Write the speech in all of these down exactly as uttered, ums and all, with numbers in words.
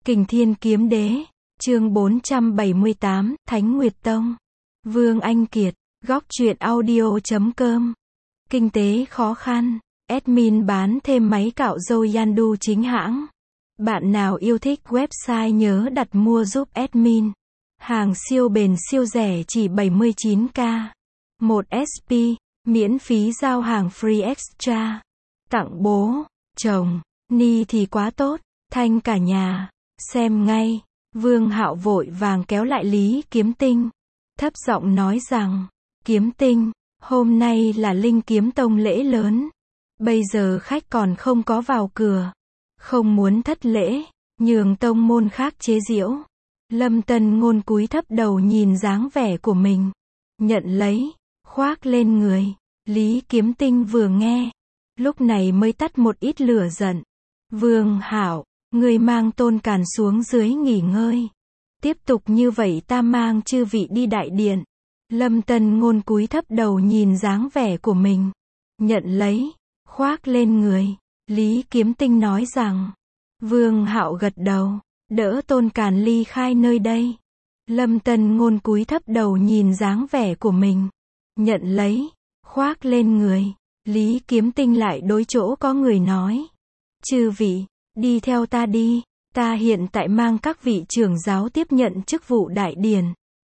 Kình Thiên Kiếm Đế, chương bốn trăm bảy mươi tám, Thánh Nguyệt Tông. Vương Anh Kiệt, góc truyện audio.com. Kinh tế khó khăn, admin bán thêm máy cạo râu Yandu chính hãng. Bạn nào yêu thích website nhớ đặt mua giúp admin. Hàng siêu bền siêu rẻ chỉ bảy mươi chín k. một ét pê, miễn phí giao hàng free extra. Tặng bố, chồng, ni thì quá tốt, thanh cả nhà. Xem ngay, Vương Hạo vội vàng kéo lại Lý Kiếm Tinh. Thấp giọng nói rằng, Kiếm Tinh, hôm nay là Linh Kiếm Tông lễ lớn. Bây giờ khách còn không có vào cửa. Không muốn thất lễ, nhường tông môn khác chế giễu. Lâm Tân Ngôn cúi thấp đầu nhìn dáng vẻ của mình. Nhận lấy, khoác lên người. Lý Kiếm Tinh vừa nghe, lúc này mới tắt một ít lửa giận. Vương Hạo, người mang Tôn Càn xuống dưới nghỉ ngơi. Tiếp tục như vậy ta mang chư vị đi đại điện. Lâm Tân Ngôn cúi thấp đầu nhìn dáng vẻ của mình. Nhận lấy, khoác lên người. Lý Kiếm Tinh nói rằng. Vương Hạo gật đầu, đỡ Tôn Càn ly khai nơi đây. Lâm Tân Ngôn cúi thấp đầu nhìn dáng vẻ của mình. Nhận lấy, khoác lên người. Lý Kiếm Tinh lại đối chỗ có người nói. Chư vị, đi theo ta đi, ta hiện tại mang các vị trưởng giáo tiếp nhận chức vụ đại điển.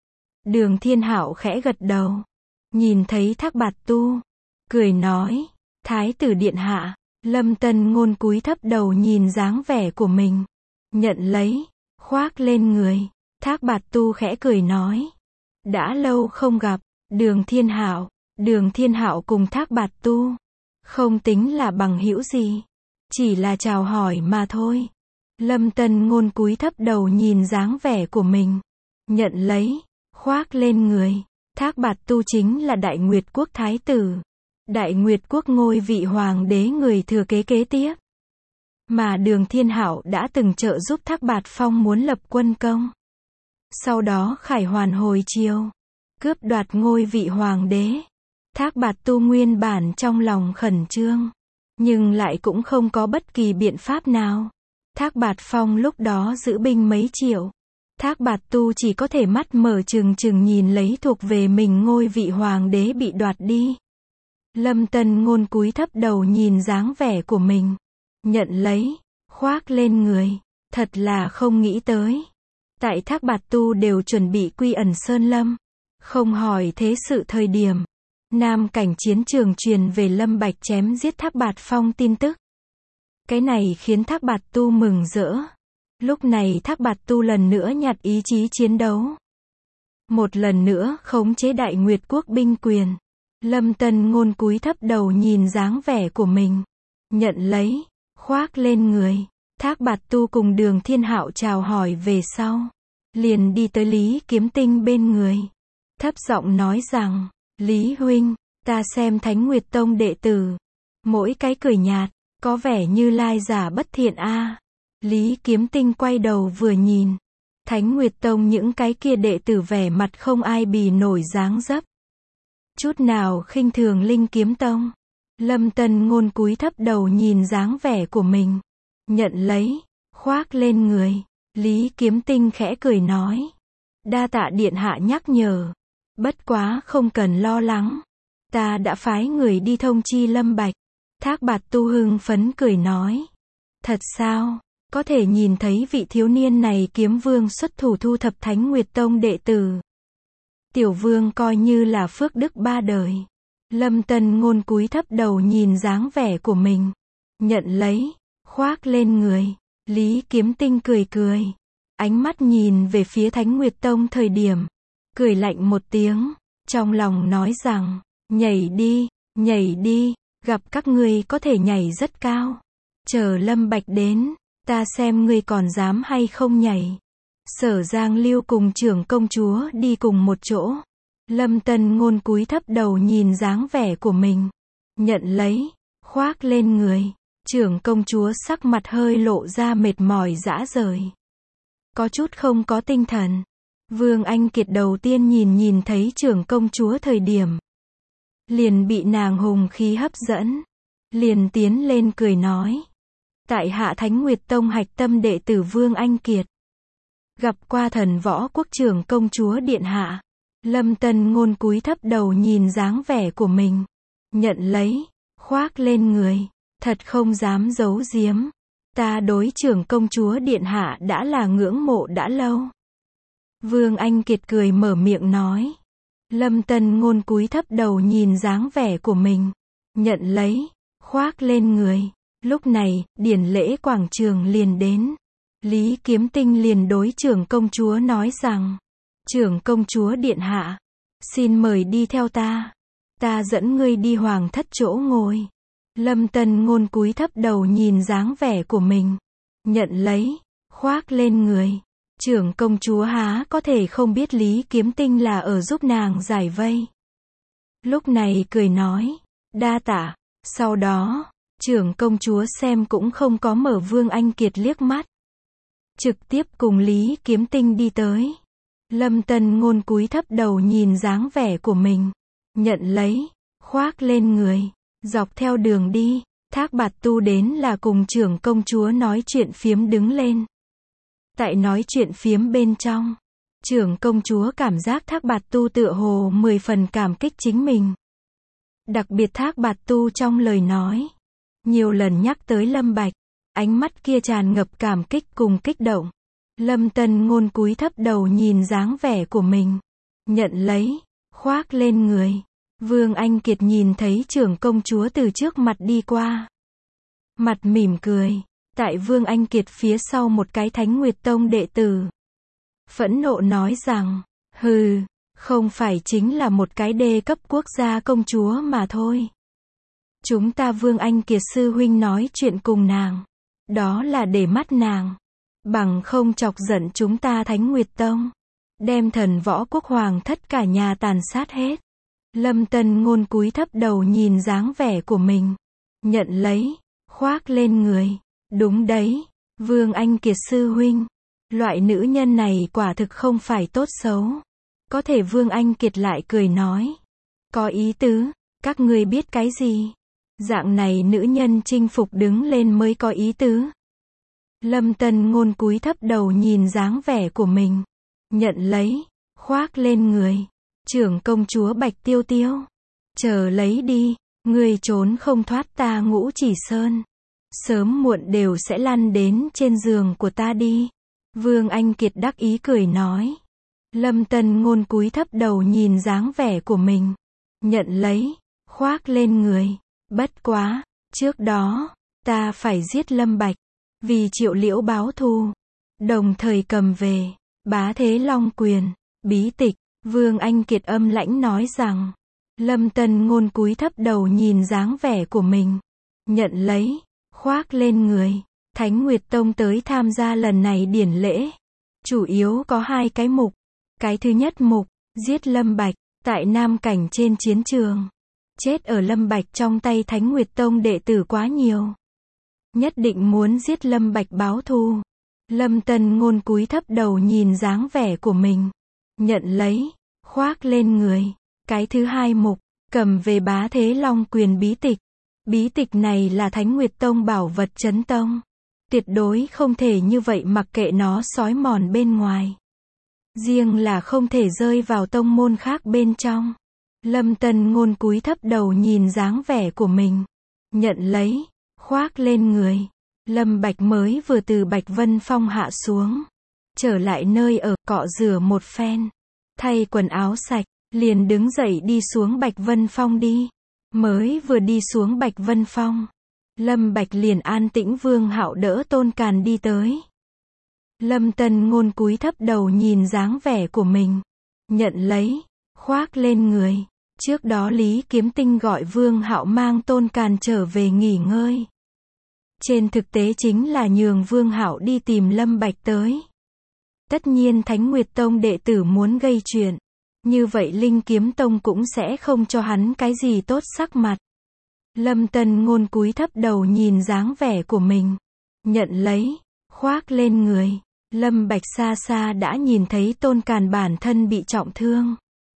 Đường Thiên Hạo khẽ gật đầu. Nhìn thấy Thác Bạt Tu, cười nói, Thái tử điện hạ. Lâm Tân Ngôn cúi thấp đầu nhìn dáng vẻ của mình. Nhận lấy, khoác lên người. Thác Bạt Tu khẽ cười nói. Đã lâu không gặp, Đường Thiên Hạo. Đường Thiên Hạo cùng Thác Bạt Tu không tính là bằng hữu gì, chỉ là chào hỏi mà thôi. Lâm Tân Ngôn cúi thấp đầu nhìn dáng vẻ của mình. Nhận lấy, khoác lên người. Thác Bạt Tu chính là Đại Nguyệt Quốc Thái tử. Đại Nguyệt Quốc ngôi vị hoàng đế người thừa kế kế tiếp. Mà Đường Thiên Hạo đã từng trợ giúp Thác Bạt Phong muốn lập quân công. Sau đó khải hoàn hồi chiều, cướp đoạt ngôi vị hoàng đế. Thác Bạt Tu nguyên bản trong lòng khẩn trương, nhưng lại cũng không có bất kỳ biện pháp nào. Thác Bạt Phong lúc đó giữ binh mấy triệu. Thác Bạt Tu chỉ có thể mắt mở trừng trừng nhìn lấy thuộc về mình ngôi vị hoàng đế bị đoạt đi. Lâm Tân Ngôn cúi thấp đầu nhìn dáng vẻ của mình. Nhận lấy, khoác lên người. Thật là không nghĩ tới. Tại Thác Bạt Tu đều chuẩn bị quy ẩn Sơn Lâm. Không hỏi thế sự thời điểm. Nam cảnh chiến trường truyền về Lâm Bạch chém giết Thác Bạt Phong tin tức. Cái này khiến Thác Bạt Tu mừng rỡ. Lúc này Thác Bạt Tu lần nữa nhặt ý chí chiến đấu. Một lần nữa khống chế Đại Nguyệt Quốc binh quyền. Lâm Tân Ngôn cúi thấp đầu nhìn dáng vẻ của mình. Nhận lấy, khoác lên người. Thác Bạt Tu cùng Đường Thiên Hạo chào hỏi về sau. Liền đi tới Lý Kiếm Tinh bên người. Thấp giọng nói rằng, Lý huynh, ta xem Thánh Nguyệt Tông đệ tử. Mỗi cái cười nhạt, có vẻ như lai giả bất thiện a. Lý Kiếm Tinh quay đầu vừa nhìn. Thánh Nguyệt Tông những cái kia đệ tử vẻ mặt không ai bì nổi dáng dấp. Chút nào khinh thường Linh Kiếm Tông. Lâm Tân Ngôn cúi thấp đầu nhìn dáng vẻ của mình. Nhận lấy, khoác lên người. Lý Kiếm Tinh khẽ cười nói. Đa tạ điện hạ nhắc nhở. Bất quá không cần lo lắng. Ta đã phái người đi thông chi Lâm Bạch. Thác Bạt Tu hưng phấn cười nói. Thật sao? Có thể nhìn thấy vị thiếu niên này kiếm vương xuất thủ thu thập Thánh Nguyệt Tông đệ tử. Tiểu vương coi như là phước đức ba đời. Lâm Tân Ngôn cúi thấp đầu nhìn dáng vẻ của mình. Nhận lấy, khoác lên người. Lý Kiếm Tinh cười cười. Ánh mắt nhìn về phía Thánh Nguyệt Tông thời điểm. Cười lạnh một tiếng. Trong lòng nói rằng, nhảy đi, nhảy đi. Gặp các ngươi có thể nhảy rất cao. Chờ Lâm Bạch đến, ta xem ngươi còn dám hay không nhảy. Sở Giang Lưu cùng trưởng công chúa đi cùng một chỗ. Lâm Tân Ngôn cúi thấp đầu nhìn dáng vẻ của mình. Nhận lấy, khoác lên người. Trưởng công chúa sắc mặt hơi lộ ra mệt mỏi rã rời. Có chút không có tinh thần. Vương Anh Kiệt đầu tiên nhìn nhìn thấy trưởng công chúa thời điểm. Liền bị nàng hùng khí hấp dẫn. Liền tiến lên cười nói. Tại hạ Thánh Nguyệt Tông hạch tâm đệ tử Vương Anh Kiệt. Gặp qua thần võ quốc trưởng công chúa điện hạ. Lâm Tân Ngôn cúi thấp đầu nhìn dáng vẻ của mình. Nhận lấy, khoác lên người. Thật không dám giấu giếm. Ta đối trưởng công chúa điện hạ đã là ngưỡng mộ đã lâu. Vương Anh Kiệt cười mở miệng nói. Lâm Tân Ngôn cúi thấp đầu nhìn dáng vẻ của mình. Nhận lấy, khoác lên người. Lúc này, điển lễ quảng trường liền đến. Lý Kiếm Tinh liền đối trưởng công chúa nói rằng. Trưởng công chúa điện hạ. Xin mời đi theo ta. Ta dẫn ngươi đi hoàng thất chỗ ngồi. Lâm Tân Ngôn cúi thấp đầu nhìn dáng vẻ của mình. Nhận lấy, khoác lên người. Trưởng công chúa há có thể không biết Lý Kiếm Tinh là ở giúp nàng giải vây. Lúc này cười nói. Đa tạ. Sau đó, trưởng công chúa xem cũng không có mở Vương Anh Kiệt liếc mắt. Trực tiếp cùng Lý Kiếm Tinh đi tới. Lâm Tân Ngôn cúi thấp đầu nhìn dáng vẻ của mình. Nhận lấy, khoác lên người. Dọc theo đường đi, Thác Bạt Tu đến là cùng trưởng công chúa nói chuyện phiếm đứng lên. Tại nói chuyện phiếm bên trong, trưởng công chúa cảm giác Thác Bạt Tu tựa hồ mười phần cảm kích chính mình. Đặc biệt Thác Bạt Tu trong lời nói, nhiều lần nhắc tới Lâm Bạch, ánh mắt kia tràn ngập cảm kích cùng kích động. Lâm Tân Ngôn cúi thấp đầu nhìn dáng vẻ của mình. Nhận lấy, khoác lên người. Vương Anh Kiệt nhìn thấy trưởng công chúa từ trước mặt đi qua. Mặt mỉm cười. Tại Vương Anh Kiệt phía sau một cái Thánh Nguyệt Tông đệ tử. Phẫn nộ nói rằng, hừ, không phải chính là một cái đê cấp quốc gia công chúa mà thôi. Chúng ta Vương Anh Kiệt sư huynh nói chuyện cùng nàng. Đó là để mắt nàng. Bằng không chọc giận chúng ta Thánh Nguyệt Tông. Đem thần võ quốc hoàng thất cả nhà tàn sát hết. Lâm Tân Ngôn cúi thấp đầu nhìn dáng vẻ của mình. Nhận lấy, khoác lên người. Đúng đấy, Vương Anh Kiệt sư huynh. Loại nữ nhân này quả thực không phải tốt xấu. Có thể Vương Anh Kiệt lại cười nói. Có ý tứ, các ngươi biết cái gì? Dạng này nữ nhân chinh phục đứng lên mới có ý tứ. Lâm Tân Ngôn cúi thấp đầu nhìn dáng vẻ của mình. Nhận lấy, khoác lên người. Trưởng công chúa Bạch Tiêu Tiêu. Chờ lấy đi, ngươi trốn không thoát ta Ngũ Chỉ Sơn. Sớm muộn đều sẽ lăn đến trên giường của ta đi. Vương Anh Kiệt đắc ý cười nói. Lâm Tân Ngôn cúi thấp đầu nhìn dáng vẻ của mình. Nhận lấy, khoác lên người. Bất quá, trước đó, ta phải giết Lâm Bạch. Vì Triệu Liễu báo thù. Đồng thời cầm về, Bá Thế Long Quyền, bí tịch. Vương Anh Kiệt âm lãnh nói rằng. Lâm Tân Ngôn cúi thấp đầu nhìn dáng vẻ của mình. Nhận lấy, khoác lên người. Thánh Nguyệt Tông tới tham gia lần này điển lễ. Chủ yếu có hai cái mục. Cái thứ nhất mục, giết Lâm Bạch, tại Nam Cảnh trên chiến trường. Chết ở Lâm Bạch trong tay Thánh Nguyệt Tông đệ tử quá nhiều. Nhất định muốn giết Lâm Bạch báo thù. Lâm Tân Ngôn cúi thấp đầu nhìn dáng vẻ của mình. Nhận lấy, khoác lên người. Cái thứ hai mục, cầm về Bá Thế Long Quyền bí tịch. Bí tịch này là Thánh Nguyệt Tông bảo vật chấn tông. Tuyệt đối không thể như vậy mặc kệ nó xói mòn bên ngoài. Riêng là không thể rơi vào tông môn khác bên trong. Lâm Tân Ngôn cúi thấp đầu nhìn dáng vẻ của mình. Nhận lấy, khoác lên người. Lâm Bạch mới vừa từ Bạch Vân Phong hạ xuống. Trở lại nơi ở, cọ rửa một phen. Thay quần áo sạch, liền đứng dậy đi xuống Bạch Vân Phong đi. Mới vừa đi xuống Bạch Vân Phong. Lâm Bạch liền an tĩnh Vương Hạo đỡ Tôn Càn đi tới. Lâm Tân Ngôn cúi thấp đầu nhìn dáng vẻ của mình. Nhận lấy, khoác lên người. Trước đó Lý Kiếm Tinh gọi Vương Hạo mang Tôn Càn trở về nghỉ ngơi. Trên thực tế chính là nhường Vương Hạo đi tìm Lâm Bạch tới. Tất nhiên Thánh Nguyệt Tông đệ tử muốn gây chuyện. Như vậy Linh Kiếm Tông cũng sẽ không cho hắn cái gì tốt sắc mặt. Lâm Tân Ngôn cúi thấp đầu nhìn dáng vẻ của mình. Nhận lấy, khoác lên người. Lâm Bạch xa xa đã nhìn thấy Tôn Càn bản thân bị trọng thương.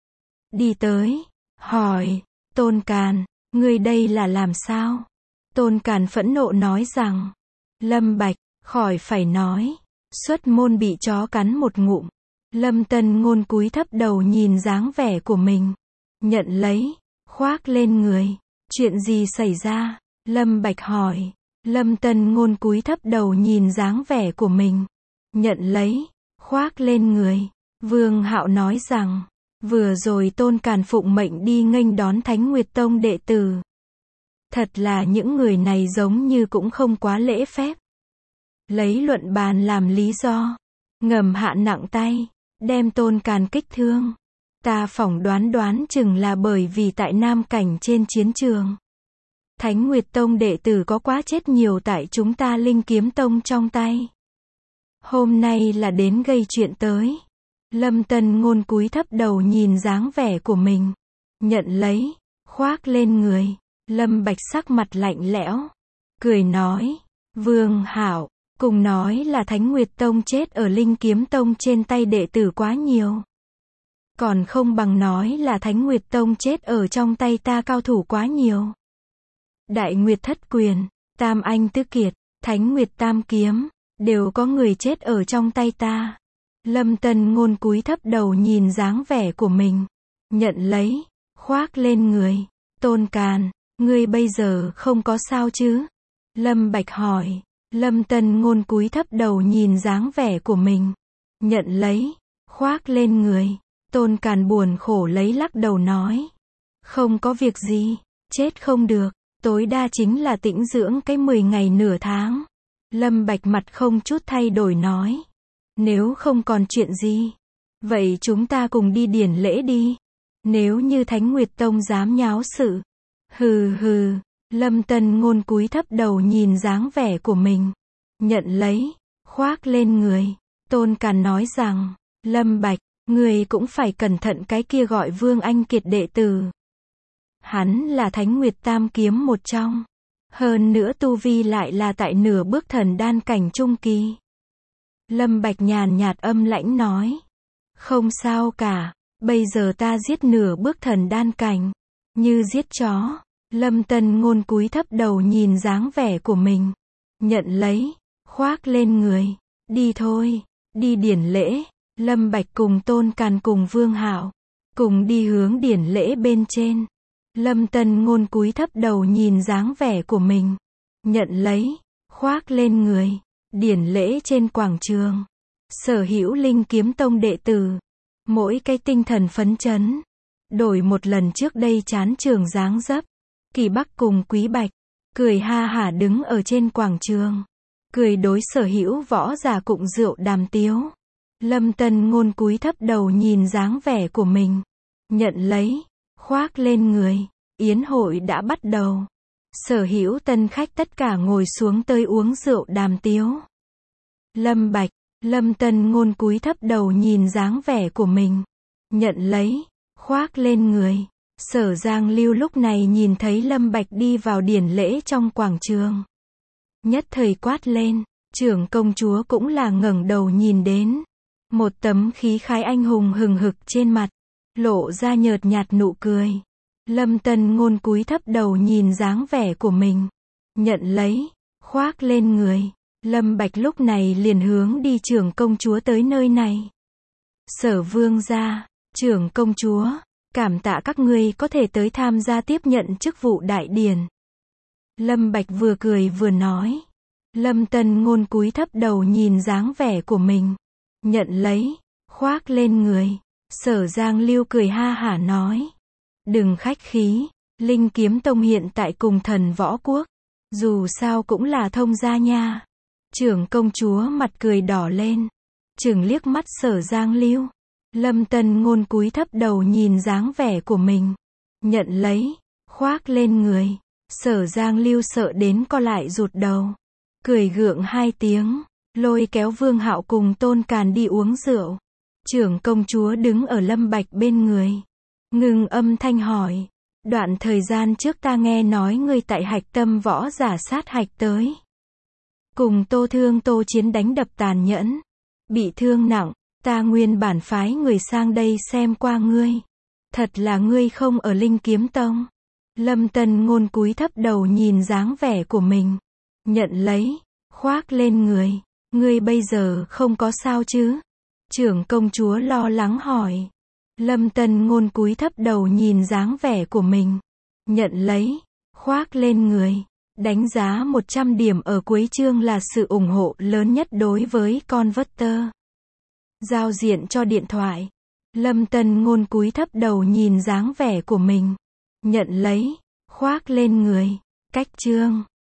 Đi tới, hỏi, Tôn Càn, ngươi đây là làm sao? Tôn Càn phẫn nộ nói rằng, Lâm Bạch, khỏi phải nói. Xuất môn bị chó cắn một ngụm. Lâm Tân Ngôn cúi thấp đầu nhìn dáng vẻ của mình. Nhận lấy, khoác lên người. Chuyện gì xảy ra? Lâm Bạch hỏi. Lâm Tân Ngôn cúi thấp đầu nhìn dáng vẻ của mình. Nhận lấy, khoác lên người. Vương Hạo nói rằng, vừa rồi Tôn Càn phụng mệnh đi nghênh đón Thánh Nguyệt Tông đệ tử. Thật là những người này giống như cũng không quá lễ phép. Lấy luận bàn làm lý do. Ngầm hạ nặng tay. Đem Tôn Càn kích thương. Ta phỏng đoán đoán chừng là bởi vì tại Nam Cảnh trên chiến trường. Thánh Nguyệt Tông đệ tử có quá chết nhiều tại chúng ta Linh Kiếm Tông trong tay. Hôm nay là đến gây chuyện tới. Lâm Tân Ngôn cúi thấp đầu nhìn dáng vẻ của mình. Nhận lấy, khoác lên người. Lâm Bạch sắc mặt lạnh lẽo. Cười nói, Vương Hạo, cùng nói là Thánh Nguyệt Tông chết ở Linh Kiếm Tông trên tay đệ tử quá nhiều. Còn không bằng nói là Thánh Nguyệt Tông chết ở trong tay ta cao thủ quá nhiều. Đại Nguyệt Thất Quyền, Tam Anh Tứ Kiệt, Thánh Nguyệt Tam Kiếm, đều có người chết ở trong tay ta. Lâm Tân Ngôn cúi thấp đầu nhìn dáng vẻ của mình. Nhận lấy, khoác lên người. Tôn Càn, ngươi bây giờ không có sao chứ? Lâm Bạch hỏi. Lâm Tân Ngôn cúi thấp đầu nhìn dáng vẻ của mình. Nhận lấy, khoác lên người. Tôn Càn buồn khổ lấy lắc đầu nói. Không có việc gì, chết không được, tối đa chính là tĩnh dưỡng cái mười ngày nửa tháng. Lâm Bạch mặt không chút thay đổi nói. Nếu không còn chuyện gì, vậy chúng ta cùng đi điển lễ đi. Nếu như Thánh Nguyệt Tông dám nháo sự. Hừ hừ, Lâm Tân Ngôn cúi thấp đầu nhìn dáng vẻ của mình. Nhận lấy, khoác lên người. Tôn Càn nói rằng, Lâm Bạch, người cũng phải cẩn thận cái kia gọi Vương Anh Kiệt đệ tử. Hắn là Thánh Nguyệt Tam Kiếm một trong. Hơn nữa tu vi lại là tại nửa bước thần đan cảnh trung kỳ. Lâm Bạch nhàn nhạt âm lãnh nói. Không sao cả, bây giờ ta giết nửa bước thần đan cảnh. Như giết chó. Lâm Tân Ngôn cúi thấp đầu nhìn dáng vẻ của mình. Nhận lấy, khoác lên người. Đi thôi, đi điển lễ. Lâm Bạch cùng Tôn Càn cùng Vương Hạo cùng đi hướng điển lễ bên trên. Lâm Tân Ngôn cúi thấp đầu nhìn dáng vẻ của mình. Nhận lấy, khoác lên người. Điển lễ trên quảng trường. Sở hữu Linh Kiếm Tông đệ tử. Mỗi cái tinh thần phấn chấn. Đổi một lần trước đây chán trường dáng dấp. Kỳ Bắc cùng Quý Bạch. Cười ha hả đứng ở trên quảng trường. Cười đối sở hữu võ giả cụng rượu đàm tiếu. Lâm Tân Ngôn cúi thấp đầu nhìn dáng vẻ của mình. Nhận lấy, khoác lên người. Yến hội đã bắt đầu. Sở hữu tân khách tất cả ngồi xuống tới uống rượu đàm tiếu. Lâm Bạch, Lâm Tân Ngôn cúi thấp đầu nhìn dáng vẻ của mình. Nhận lấy, khoác lên người. Sở Giang Lưu lúc này nhìn thấy Lâm Bạch đi vào điển lễ trong quảng trường. Nhất thời quát lên, trưởng công chúa cũng là ngẩng đầu nhìn đến. Một tấm khí khái anh hùng hừng hực trên mặt, lộ ra nhợt nhạt nụ cười. Lâm Tân Ngôn cúi thấp đầu nhìn dáng vẻ của mình. Nhận lấy, khoác lên người. Lâm Bạch lúc này liền hướng đi trưởng công chúa tới nơi này. Sở Vương gia, trưởng công chúa, cảm tạ các ngươi có thể tới tham gia tiếp nhận chức vụ đại điển. Lâm Bạch vừa cười vừa nói. Lâm Tân Ngôn cúi thấp đầu nhìn dáng vẻ của mình. Nhận lấy, khoác lên người. Sở Giang Lưu cười ha hả nói. Đừng khách khí, Linh Kiếm Tông hiện tại cùng Thần Võ Quốc. Dù sao cũng là thông gia nha. Trưởng công chúa mặt cười đỏ lên. Chừng liếc mắt Sở Giang Lưu. Lâm Tân Ngôn cúi thấp đầu nhìn dáng vẻ của mình. Nhận lấy, khoác lên người. Sở Giang Lưu sợ đến co lại rụt đầu. Cười gượng hai tiếng. Lôi kéo Vương Hạo cùng Tôn Càn đi uống rượu. Trưởng công chúa đứng ở Lâm Bạch bên người. Ngừng âm thanh hỏi. Đoạn thời gian trước ta nghe nói ngươi tại Hạch Tâm võ giả sát hạch tới. Cùng Tô Thương Tô chiến đánh đập tàn nhẫn. Bị thương nặng. Ta nguyên bản phái người sang đây xem qua ngươi. Thật là ngươi không ở Linh Kiếm Tông. Lâm Tân Ngôn cúi thấp đầu nhìn dáng vẻ của mình. Nhận lấy, khoác lên người. Ngươi bây giờ không có sao chứ? Trưởng công chúa lo lắng hỏi. Lâm Tân Ngôn cúi thấp đầu nhìn dáng vẻ của mình. Nhận lấy, khoác lên người. Đánh giá một trăm điểm ở cuối chương là sự ủng hộ lớn nhất đối với Converter. Giao diện cho điện thoại. Lâm Tân Ngôn cúi thấp đầu nhìn dáng vẻ của mình. Nhận lấy, khoác lên người. Cách chương.